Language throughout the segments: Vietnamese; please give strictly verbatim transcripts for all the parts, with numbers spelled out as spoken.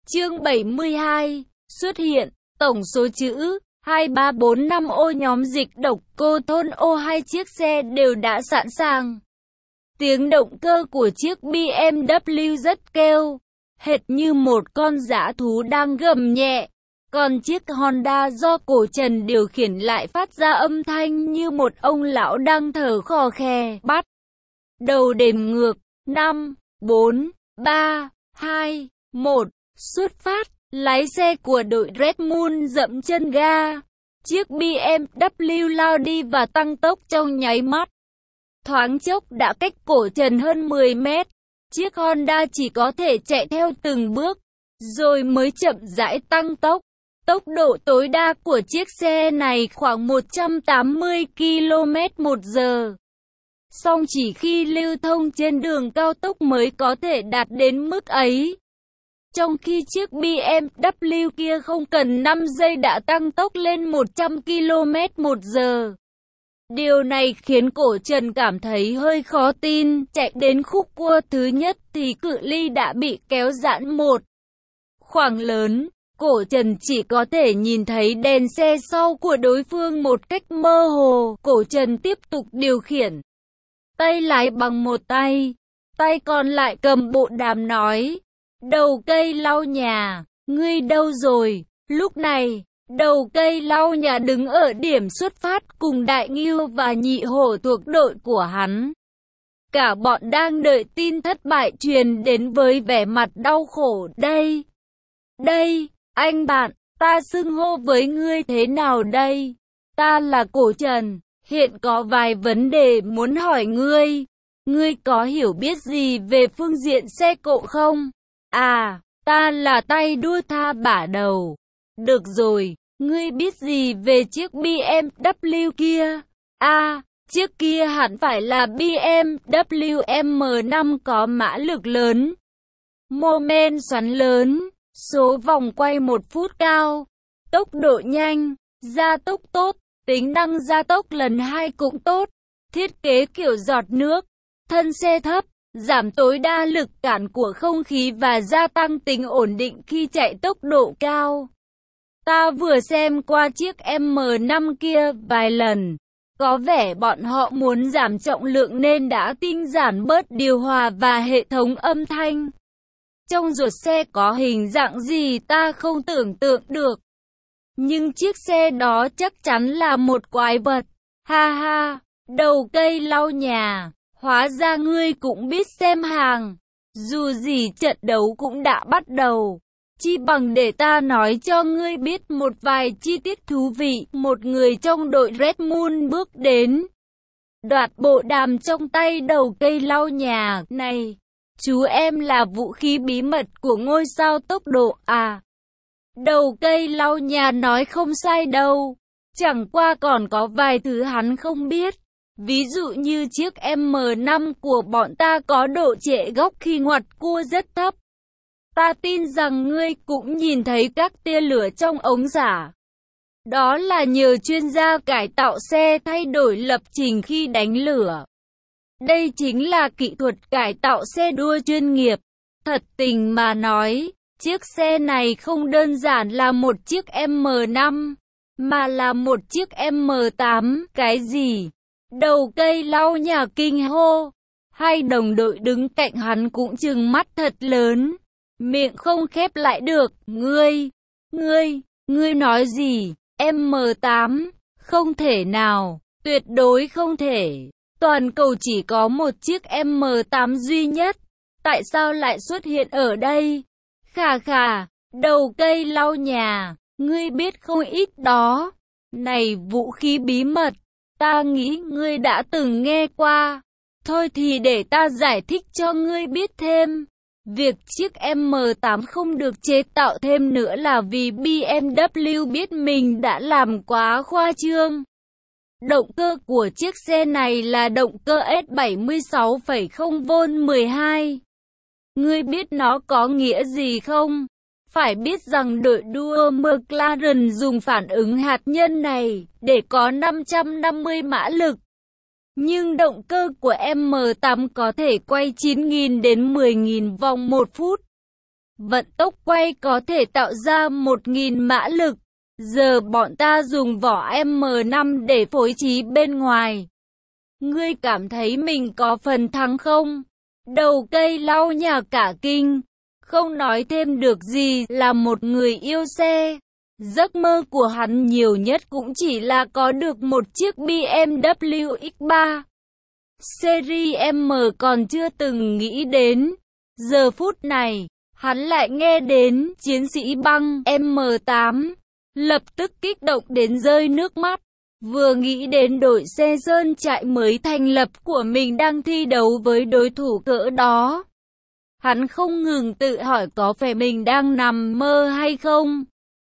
Chương bảy mươi hai, xuất hiện, tổng số chữ, hai ba bốn năm ô nhóm dịch độc cô thôn ô hai chiếc xe đều đã sẵn sàng. Tiếng động cơ của chiếc bê em vê rất kêu, hệt như một con dã thú đang gầm nhẹ. Còn chiếc Honda do Cổ Trần điều khiển lại phát ra âm thanh như một ông lão đang thở khò khè. Bắt đầu đếm ngược, năm, bốn, ba, hai, một, xuất phát. Lái xe của đội Red Bull dậm chân ga. Chiếc bê em vê lao đi và tăng tốc trong nháy mắt. Thoáng chốc đã cách Cổ Trần hơn mười mét. Chiếc Honda chỉ có thể chạy theo từng bước, rồi mới chậm rãi tăng tốc. Tốc độ tối đa của chiếc xe này khoảng một trăm tám mươi ki lô mét một giờ. Song chỉ khi lưu thông trên đường cao tốc mới có thể đạt đến mức ấy. Trong khi chiếc bê em vê kia không cần năm giây đã tăng tốc lên một trăm ki lô mét một giờ. Điều này khiến Cổ Trần cảm thấy hơi khó tin. Chạy đến khúc cua thứ nhất thì cự ly đã bị kéo giãn một khoảng lớn. Cổ Trần chỉ có thể nhìn thấy đèn xe sau của đối phương một cách mơ hồ. Cổ Trần tiếp tục điều khiển tay lái bằng một tay, tay còn lại cầm bộ đàm nói: "Đầu cây lau nhà, ngươi đâu rồi?" Lúc này, đầu cây lau nhà đứng ở điểm xuất phát cùng Đại Ngưu và Nhị Hổ thuộc đội của hắn. Cả bọn đang đợi tin thất bại truyền đến với vẻ mặt đau khổ. Đây, đây, anh bạn, ta xưng hô với ngươi thế nào đây? Ta là Cổ Trần, hiện có vài vấn đề muốn hỏi ngươi. Ngươi có hiểu biết gì về phương diện xe cộ không? À, ta là tay đua tha bả đầu. Được rồi, ngươi biết gì về chiếc bê em vê kia? À, chiếc kia hẳn phải là bê em vê em năm có mã lực lớn, mô men xoắn lớn, số vòng quay một phút cao, tốc độ nhanh, gia tốc tốt, tính năng gia tốc lần hai cũng tốt, thiết kế kiểu giọt nước, thân xe thấp, giảm tối đa lực cản của không khí và gia tăng tính ổn định khi chạy tốc độ cao. Ta vừa xem qua chiếc em năm kia vài lần, có vẻ bọn họ muốn giảm trọng lượng nên đã tinh giản bớt điều hòa và hệ thống âm thanh. Trong ruột xe có hình dạng gì ta không tưởng tượng được. Nhưng chiếc xe đó chắc chắn là một quái vật. Ha ha, đầu cây lau nhà, hóa ra ngươi cũng biết xem hàng. Dù gì trận đấu cũng đã bắt đầu. Chi bằng để ta nói cho ngươi biết một vài chi tiết thú vị. Một người trong đội Red Bull bước đến, đoạt bộ đàm trong tay đầu cây lau nhà. Này, chú em là vũ khí bí mật của ngôi sao tốc độ à? Đầu cây lau nhà nói không sai đâu. Chẳng qua còn có vài thứ hắn không biết. Ví dụ như chiếc em năm của bọn ta có độ trễ góc khi ngoặt cua rất thấp. Ta tin rằng ngươi cũng nhìn thấy các tia lửa trong ống xả. Đó là nhờ chuyên gia cải tạo xe thay đổi lập trình khi đánh lửa. Đây chính là kỹ thuật cải tạo xe đua chuyên nghiệp. Thật tình mà nói, chiếc xe này không đơn giản là một chiếc em năm, mà là một chiếc em tám. Cái gì? Đầu cây lau nhà kinh hô. Hai đồng đội đứng cạnh hắn cũng trừng mắt thật lớn, miệng không khép lại được. Ngươi, ngươi, ngươi nói gì? em tám? Không thể nào, tuyệt đối không thể. Toàn cầu chỉ có một chiếc em tám duy nhất. Tại sao lại xuất hiện ở đây? Khà khà, đầu cây lau nhà, ngươi biết không ít đó. Này vũ khí bí mật, ta nghĩ ngươi đã từng nghe qua. Thôi thì để ta giải thích cho ngươi biết thêm. Việc chiếc em tám không được chế tạo thêm nữa là vì bê em vê biết mình đã làm quá khoa trương. Động cơ của chiếc xe này là động cơ S bảy mươi sáu phẩy không vôn mười hai. Ngươi biết nó có nghĩa gì không? Phải biết rằng đội đua McLaren dùng phản ứng hạt nhân này để có năm trăm năm mươi mã lực. Nhưng động cơ của em tám có thể quay chín nghìn đến mười nghìn vòng một phút. Vận tốc quay có thể tạo ra một nghìn mã lực. Giờ bọn ta dùng vỏ M năm để phối trí bên ngoài. Ngươi cảm thấy mình có phần thắng không? Đầu cây lau nhà cả kinh. Không nói thêm được gì, là một người yêu xe. Giấc mơ của hắn nhiều nhất cũng chỉ là có được một chiếc B M W X ba. Series M còn chưa từng nghĩ đến. Giờ phút này, hắn lại nghe đến chiến sĩ băng M tám. Lập tức kích động đến rơi nước mắt. Vừa nghĩ đến đội xe sơn trại mới thành lập của mình đang thi đấu với đối thủ cỡ đó, hắn không ngừng tự hỏi có phải mình đang nằm mơ hay không.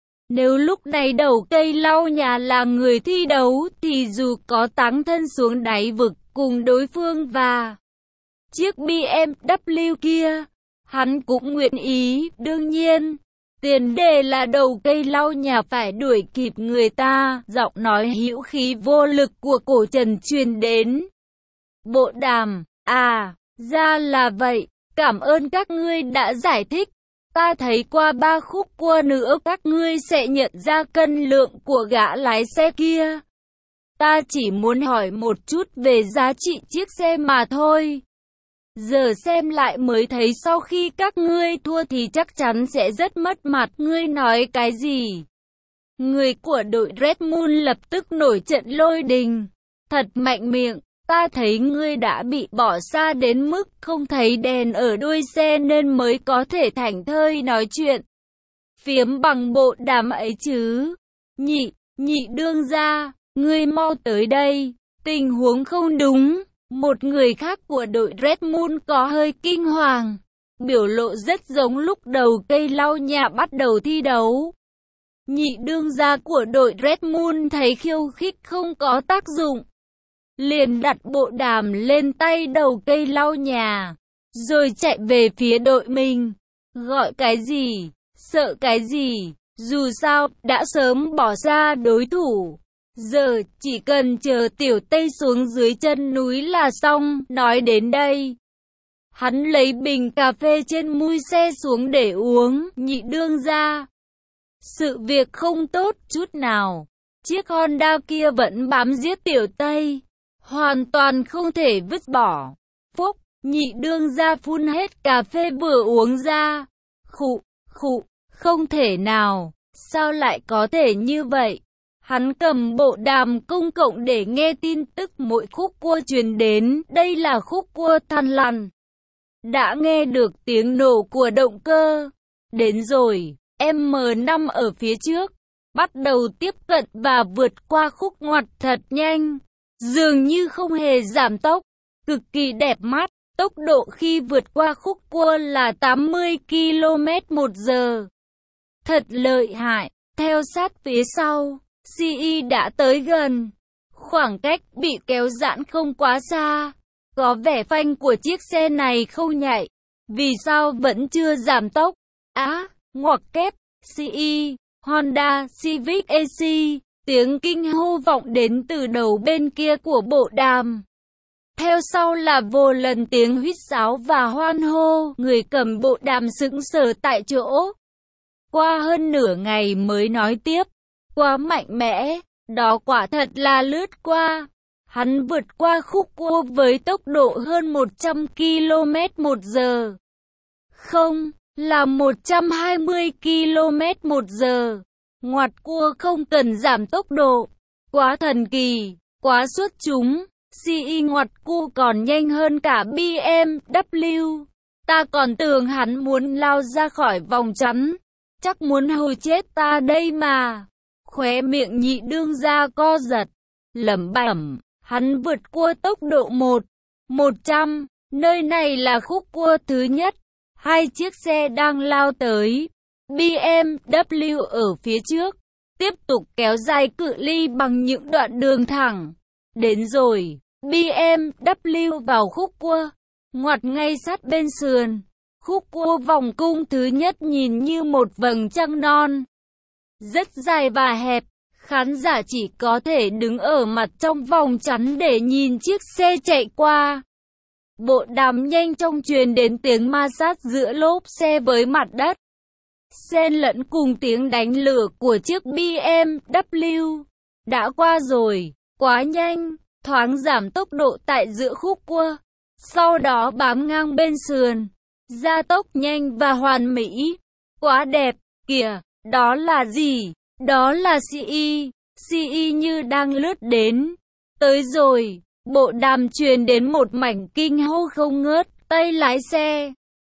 Nếu lúc này đầu cây lau nhà là người thi đấu thì dù có táng thân xuống đáy vực cùng đối phương và chiếc B M W kia, hắn cũng nguyện ý. Đương nhiên, tiền đề là đầu cây lau nhà phải đuổi kịp người ta. Giọng nói hữu khí vô lực của Cổ Trần truyền đến. Bộ Đàm, à, ra là vậy, cảm ơn các ngươi đã giải thích. Ta thấy qua ba khúc cua nữa các ngươi sẽ nhận ra cân lượng của gã lái xe kia. Ta chỉ muốn hỏi một chút về giá trị chiếc xe mà thôi. Giờ xem lại mới thấy sau khi các ngươi thua thì chắc chắn sẽ rất mất mặt. Ngươi nói cái gì? Người của đội Red Moon lập tức nổi trận lôi đình. Thật mạnh miệng, ta thấy ngươi đã bị bỏ xa đến mức không thấy đèn ở đuôi xe nên mới có thể thảnh thơi nói chuyện phiếm bằng bộ đàm ấy chứ. Nhị, nhị đương gia, ngươi mau tới đây, tình huống không đúng. Một người khác của đội Red Moon có hơi kinh hoàng, biểu lộ rất giống lúc đầu cây lau nhà bắt đầu thi đấu. Nhị đương gia của đội Red Moon thấy khiêu khích không có tác dụng, liền đặt bộ đàm lên tay đầu cây lau nhà, rồi chạy về phía đội mình. Gọi cái gì? Sợ cái gì? Dù sao, đã sớm bỏ ra đối thủ. Giờ, chỉ cần chờ Tiểu Tây xuống dưới chân núi là xong. Nói đến đây, hắn lấy bình cà phê trên mui xe xuống để uống. Nhị đương gia, sự việc không tốt chút nào. Chiếc Honda kia vẫn bám giết Tiểu Tây, hoàn toàn không thể vứt bỏ. Phúc, nhị đương gia phun hết cà phê vừa uống ra. Khụ, khụ, không thể nào, sao lại có thể như vậy? Hắn cầm bộ đàm công cộng để nghe tin tức mỗi khúc cua truyền đến. Đây là khúc cua Thằn Lằn. Đã nghe được tiếng nổ của động cơ. Đến rồi, M năm ở phía trước, bắt đầu tiếp cận và vượt qua khúc ngoặt thật nhanh. Dường như không hề giảm tốc, cực kỳ đẹp mắt. Tốc độ khi vượt qua khúc cua là tám mươi ki lô mét một giờ. Thật lợi hại. Theo sát phía sau, xê e đã tới gần. Khoảng cách bị kéo giãn không quá xa. Có vẻ phanh của chiếc xe này không nhạy. Vì sao vẫn chưa giảm tốc? Á, ngoặc kép, xê e, Honda Civic a xê. Tiếng kinh hô vọng đến từ đầu bên kia của bộ đàm. Theo sau là vô lần tiếng huýt sáo và hoan hô. Người cầm bộ đàm sững sờ tại chỗ. Qua hơn nửa ngày mới nói tiếp. Quá mạnh mẽ, đó quả thật là lướt qua. Hắn vượt qua khúc cua với tốc độ hơn một trăm ki lô mét một giờ. Không, là một trăm hai mươi ki lô mét một giờ. Ngoặt cua không cần giảm tốc độ. Quá thần kỳ, quá xuất chúng. xê e ngoặt cua còn nhanh hơn cả B M W. Ta còn tưởng hắn muốn lao ra khỏi vòng chắn. Chắc muốn hù chết ta đây mà. Khóe miệng nhị đương gia co giật, lẩm bẩm, hắn vượt qua tốc độ một, một trăm, nơi này là khúc cua thứ nhất. Hai chiếc xe đang lao tới. B M W ở phía trước, tiếp tục kéo dài cự ly bằng những đoạn đường thẳng. Đến rồi, B M W vào khúc cua, ngoặt ngay sát bên sườn. Khúc cua vòng cung thứ nhất nhìn như một vầng trăng non, rất dài và hẹp. Khán giả chỉ có thể đứng ở mặt trong vòng chắn để nhìn chiếc xe chạy qua. Bộ đàm nhanh chóng truyền đến tiếng ma sát giữa lốp xe với mặt đất. xen lẫn cùng tiếng đánh lửa của chiếc bê em vê đã qua rồi, quá nhanh, thoáng giảm tốc độ tại giữa khúc cua, sau đó bám ngang bên sườn, gia tốc nhanh và hoàn mỹ, quá đẹp, kìa, đó là gì? Đó là xê e, xê e như đang lướt đến, tới rồi, bộ đàm truyền đến một mảnh kinh hô không ngớt, tay lái xe.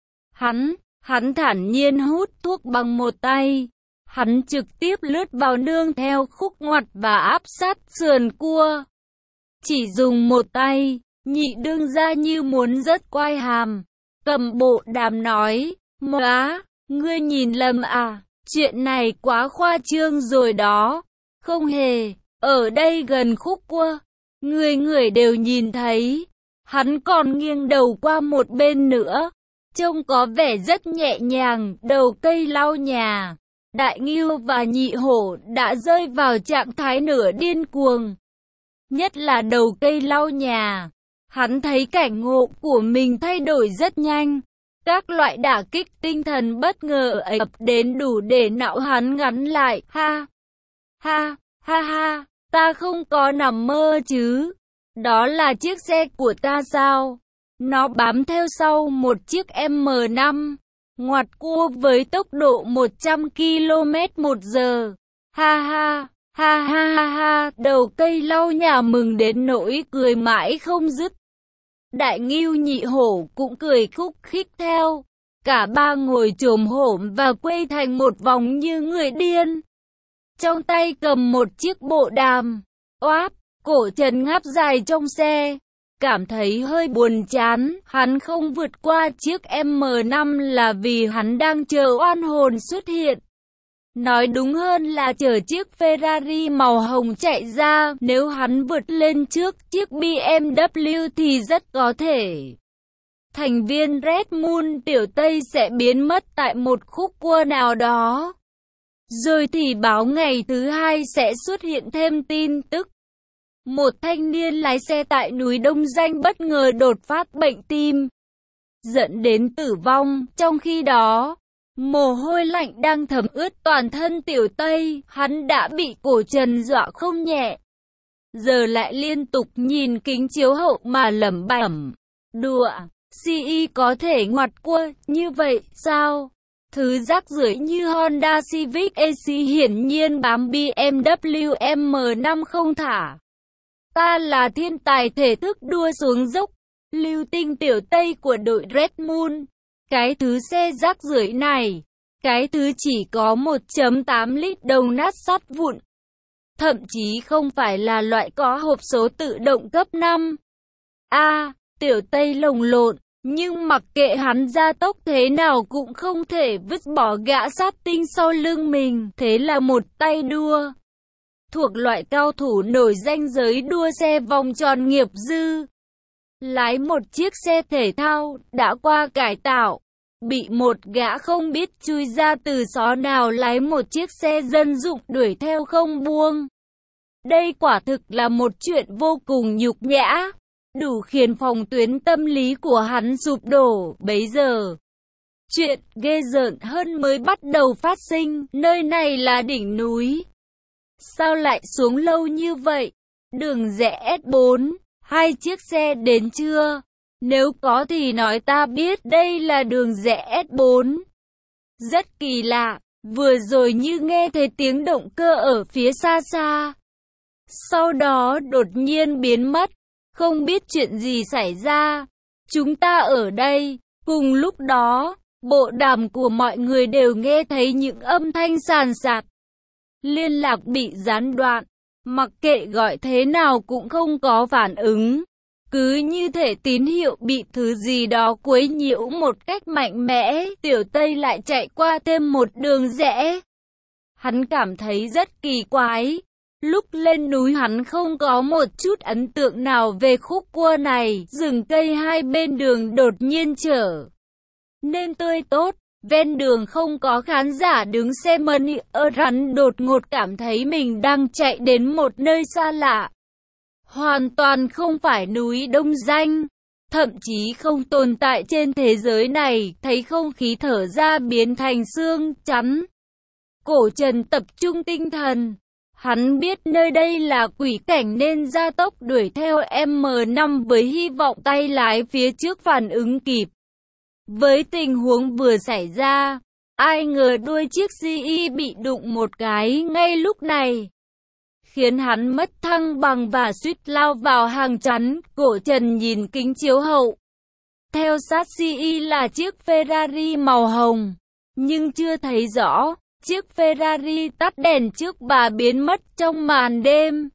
Hắn, hắn thản nhiên hút thuốc bằng một tay, hắn trực tiếp lướt vào nương theo khúc ngoặt và áp sát sườn cua. Chỉ dùng một tay, nhị đương ra như muốn rớt quai hàm, cầm bộ đàm nói, "Móa, ngươi nhìn lầm à, chuyện này quá khoa trương rồi đó, không hề, ở đây gần khúc cua, người người đều nhìn thấy." Hắn còn nghiêng đầu qua một bên nữa, trông có vẻ rất nhẹ nhàng, đầu cây lau nhà. Đại Ngưu và Nhị Hổ đã rơi vào trạng thái nửa điên cuồng. Nhất là đầu cây lau nhà. Hắn thấy cảnh ngộ của mình thay đổi rất nhanh. Các loại đả kích tinh thần bất ngờ ập đến đủ để não hắn ngắn lại. Ha! Ha! Ha ha! Ta không có nằm mơ chứ. Đó là chiếc xe của ta sao? Nó bám theo sau một chiếc em năm. Ngoặt cua với tốc độ một trăm ki lô mét một giờ. Ha ha! Ha ha ha ha! Đầu cây lau nhà mừng đến nỗi cười mãi không dứt. Đại Ngưu Nhị Hổ cũng cười khúc khích theo. Cả ba ngồi chồm hổm và quay thành một vòng như người điên. Trong tay cầm một chiếc bộ đàm. Oáp, cổ Trần ngáp dài trong xe. Cảm thấy hơi buồn chán, hắn không vượt qua chiếc em năm là vì hắn đang chờ oan hồn xuất hiện. Nói đúng hơn là chờ chiếc Ferrari màu hồng chạy ra, nếu hắn vượt lên trước chiếc bê em vê thì rất có thể thành viên Red Moon Tiểu Tây sẽ biến mất tại một khúc cua nào đó. Rồi thì báo ngày thứ hai sẽ xuất hiện thêm tin tức. Một thanh niên lái xe tại núi Đông Danh bất ngờ đột phát bệnh tim, dẫn đến tử vong. Trong khi đó, mồ hôi lạnh đang thấm ướt toàn thân Tiểu Tây, hắn đã bị cổ Trần dọa không nhẹ. Giờ lại liên tục nhìn kính chiếu hậu mà lẩm bẩm, đùa, xê e có thể ngoặt cua như vậy sao? Thứ rác rưởi như Honda Civic a xê hiển nhiên bám bê em vê em năm không thả. Ta là thiên tài thể thức đua xuống dốc, lưu tinh Tiểu Tây của đội Red Moon. Cái thứ xe rác rưởi này, cái thứ chỉ có một phẩy tám lít đồng nát sắt vụn. Thậm chí không phải là loại có hộp số tự động cấp năm. A, à, Tiểu Tây lồng lộn, nhưng mặc kệ hắn gia tốc thế nào cũng không thể vứt bỏ gã sát tinh sau lưng mình. Thế là một tay đua. Thuộc loại cao thủ nổi danh giới đua xe vòng tròn nghiệp dư. Lái một chiếc xe thể thao đã qua cải tạo. Bị một gã không biết chui ra từ xó nào lái một chiếc xe dân dụng đuổi theo không buông. Đây quả thực là một chuyện vô cùng nhục nhã. Đủ khiến phòng tuyến tâm lý của hắn sụp đổ. Bấy giờ, chuyện ghê rợn hơn mới bắt đầu phát sinh. Nơi này là đỉnh núi. Sao lại xuống lâu như vậy? Đường rẽ S bốn, hai chiếc xe đến chưa? Nếu có thì nói ta biết đây là đường rẽ S bốn. Rất kỳ lạ, vừa rồi như nghe thấy tiếng động cơ ở phía xa xa. Sau đó đột nhiên biến mất, không biết chuyện gì xảy ra. Chúng ta ở đây, cùng lúc đó, bộ đàm của mọi người đều nghe thấy những âm thanh sàn sạt. Liên lạc bị gián đoạn, mặc kệ gọi thế nào cũng không có phản ứng. Cứ như thể tín hiệu bị thứ gì đó quấy nhiễu một cách mạnh mẽ. Tiểu Tây lại chạy qua thêm một đường rẽ. Hắn cảm thấy rất kỳ quái. Lúc lên núi hắn không có một chút ấn tượng nào về khúc cua này. Rừng cây hai bên đường đột nhiên trở nên tươi tốt. Ven đường không có khán giả đứng xem mani, hắn đột ngột cảm thấy mình đang chạy đến một nơi xa lạ. Hoàn toàn không phải núi Đông Danh. thậm chí không tồn tại trên thế giới này, thấy không khí thở ra biến thành xương trắng. Cổ Trần tập trung tinh thần. Hắn biết nơi đây là quỷ cảnh nên gia tốc đuổi theo M năm với hy vọng tay lái phía trước phản ứng kịp. Với tình huống vừa xảy ra, ai ngờ đuôi chiếc gi i bị đụng một cái ngay lúc này, khiến hắn mất thăng bằng và suýt lao vào hàng chắn. Cổ Trần nhìn kính chiếu hậu. Theo sát gi i là chiếc Ferrari màu hồng, nhưng chưa thấy rõ. Chiếc Ferrari tắt đèn trước và biến mất trong màn đêm.